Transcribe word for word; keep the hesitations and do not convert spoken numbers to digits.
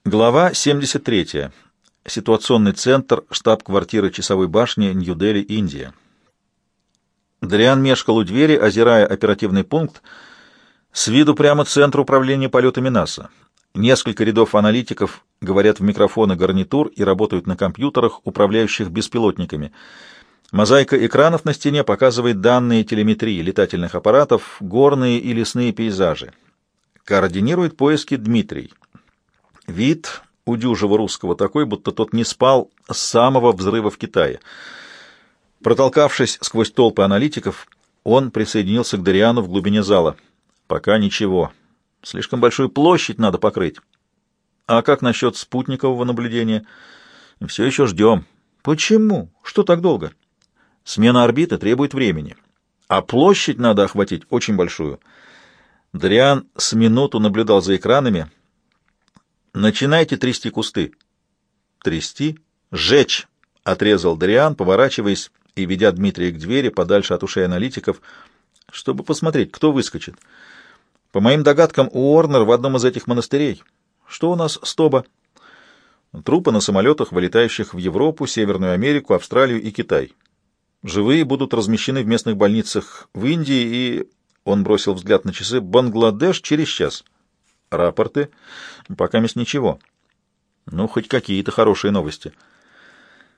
Глава семьдесят третья. Ситуационный центр, штаб-квартиры часовой башни, Нью-Дели, Индия. Дариан мешкал у двери, озирая оперативный пункт, с виду прямо центр управления полетами НАСА. Несколько рядов аналитиков говорят в микрофоны гарнитур и работают на компьютерах, управляющих беспилотниками. Мозаика экранов на стене показывает данные телеметрии летательных аппаратов, горные и лесные пейзажи. Координирует поиски Дмитрий. Вид у дюжего русского такой, будто тот не спал с самого взрыва в Китае. Протолкавшись сквозь толпы аналитиков, он присоединился к Дариану в глубине зала. Пока ничего. Слишком большую площадь надо покрыть. А как насчет спутникового наблюдения? Все еще ждем. Почему? Что так долго? Смена орбиты требует времени. А площадь надо охватить очень большую. Дариан с минуту наблюдал за экранами. «Начинайте трясти кусты». «Трясти? Сжечь!» — отрезал Дариан, поворачиваясь и ведя Дмитрия к двери подальше от ушей аналитиков, чтобы посмотреть, кто выскочит. По моим догадкам, Уорнер в одном из этих монастырей. Что у нас с Тоба? Трупы на самолетах, вылетающих в Европу, Северную Америку, Австралию и Китай. Живые будут размещены в местных больницах в Индии и... Он бросил взгляд на часы. Бангладеш через час. Рапорты? Пока мест ничего. Ну, хоть какие-то хорошие новости.